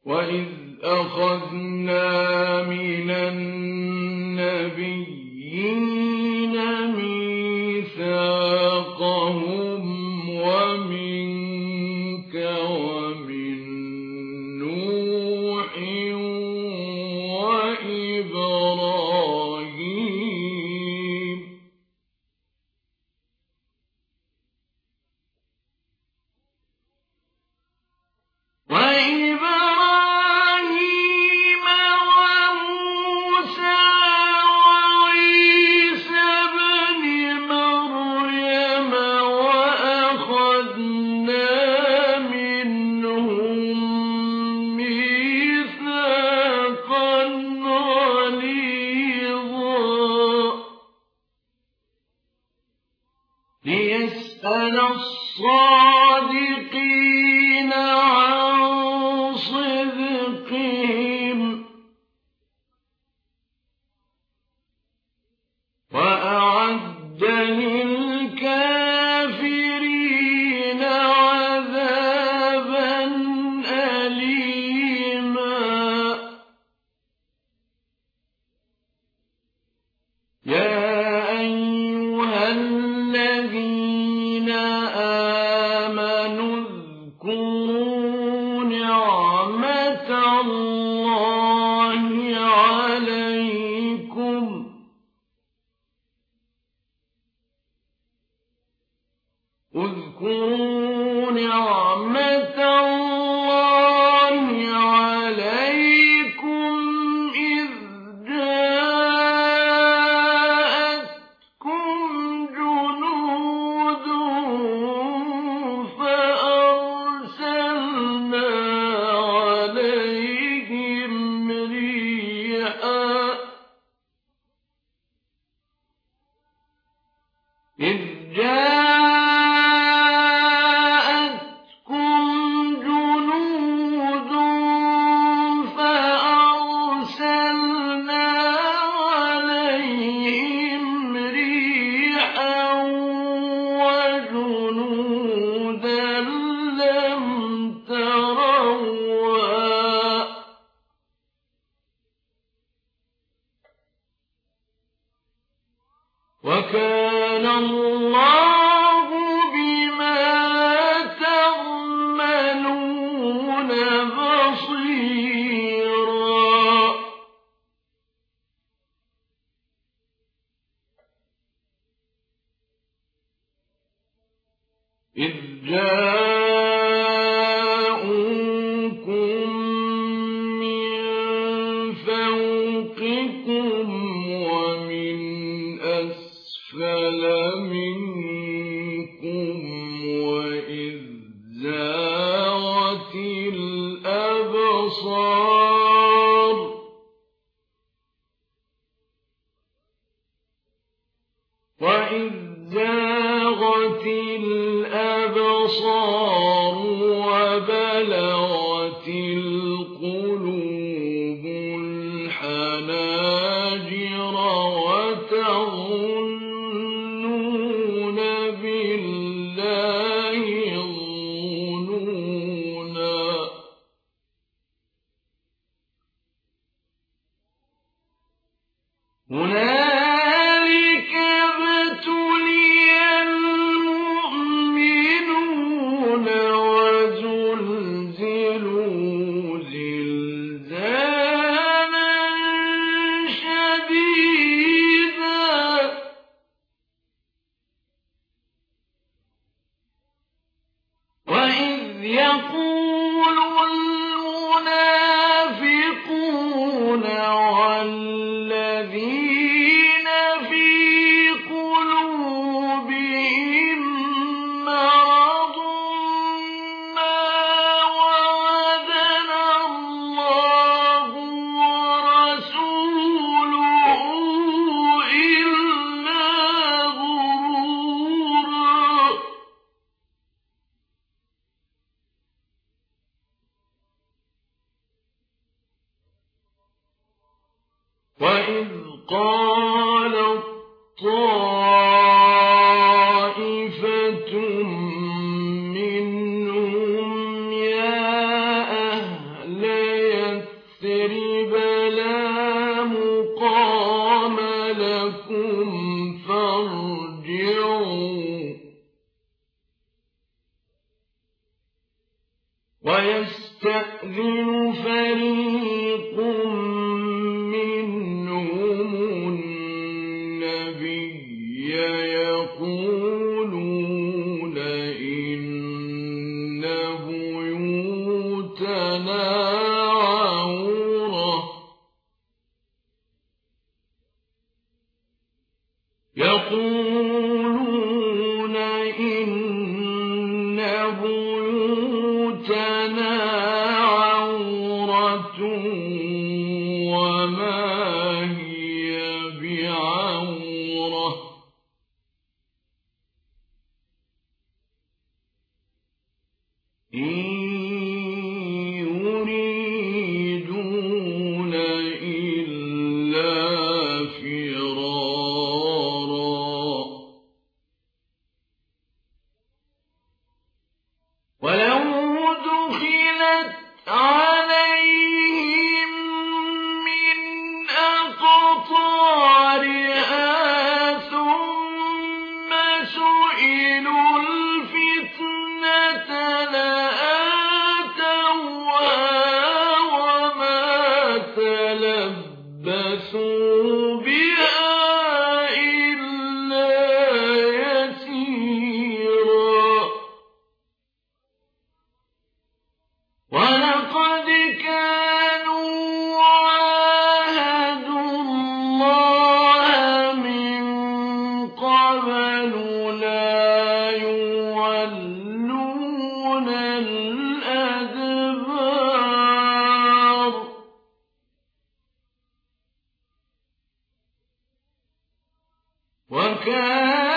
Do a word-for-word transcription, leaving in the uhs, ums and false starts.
وَإِذْ أَخَذْنَا مِنَ النَّبِيِّينَ مِيثَاقَهُمْ وَمِنكَ وَمِن نُّوحٍ وَإِبْرَاهِيمَ وَإِبْرَاهِيمَ وَمُوسَىٰ وَعِيسَى ابْنِ مَرْيَمَ وَأَخَذْنَا مِنْهُم مِّيثَاقًا غَلِيظًا لِّيَسْأَلَ الصَّادِقِينَ عَن صِدْقِهِمْ وَأَعَدَّ لِلْكَافِرِينَ عَذَابًا أَلِيمًا يَا أَيُّهَا الَّذِينَ آمَنُوا اذْكُرُوا نِعْمَةَ اللَّهِ عَلَيْكُمْ اذْكُرُوا نِعْمَةَ اللَّهِ عَلَيْكُمْ إِذْ جَاءَتْكُمْ جُنُودٌ فَأَرْسَلْنَا عَلَيْهِمْ رِيحًا إِذْ جَاءَتْكُمْ جُنُودٌ فَأَرْسَلْنَا عَلَيْهِمْ رِيحًا وَجُنُودًا لَّمْ تَرَوْهَا ۚ وَكَانَ اللَّهُ بِمَا تَعْمَلُونَ بَصِيرًا إِذْ جَاءُوكُم مِّن فَوْقِكُمْ وَمِنْ أَسْفَلَ مِنكُمْ وَإِذْ زَاغَتِ الْأَبْصَارُ وَإِذْ زَاغَتِ الْأَبْصَارُ وَبَلَغَتِ الْقُلُوبُ الْحَنَاجِرَ وَتَظُنُّونَ بِاللَّهِ الظُّنُونَا هُنَالِكَ ابْتُلِيَ الْمُؤْمِنُونَ وَزُلْزِلُوا زِلْزَالًا شَدِيدًا وَإِذْ يَقُولُ الْمُنَافِقُونَ وَالَّذِينَ فِي قُلُوبِهِم مَّرَضٌ مَّا وَعَدَنَا اللَّهُ وَرَسُولُهُ إِلَّا غُرُورًا وَإِذْ قَالَت طَّائِفَةٌ مِّنْهُمْ يَا أَهْلَ ويستأذن فريق منهم النبي يقولون إن بيوتنا عورة يقولون إن بيوتنا عورة وما هي بعورة إن يريدون إلا فرارا ولو دخلت عليهم من أقطارها ثم سئلوا الفتنة لآتوها وما تلبثوا بها إلا يسيرا ولقد كانوا عاهدوا الله من قبل لا يولون الأدبار وكان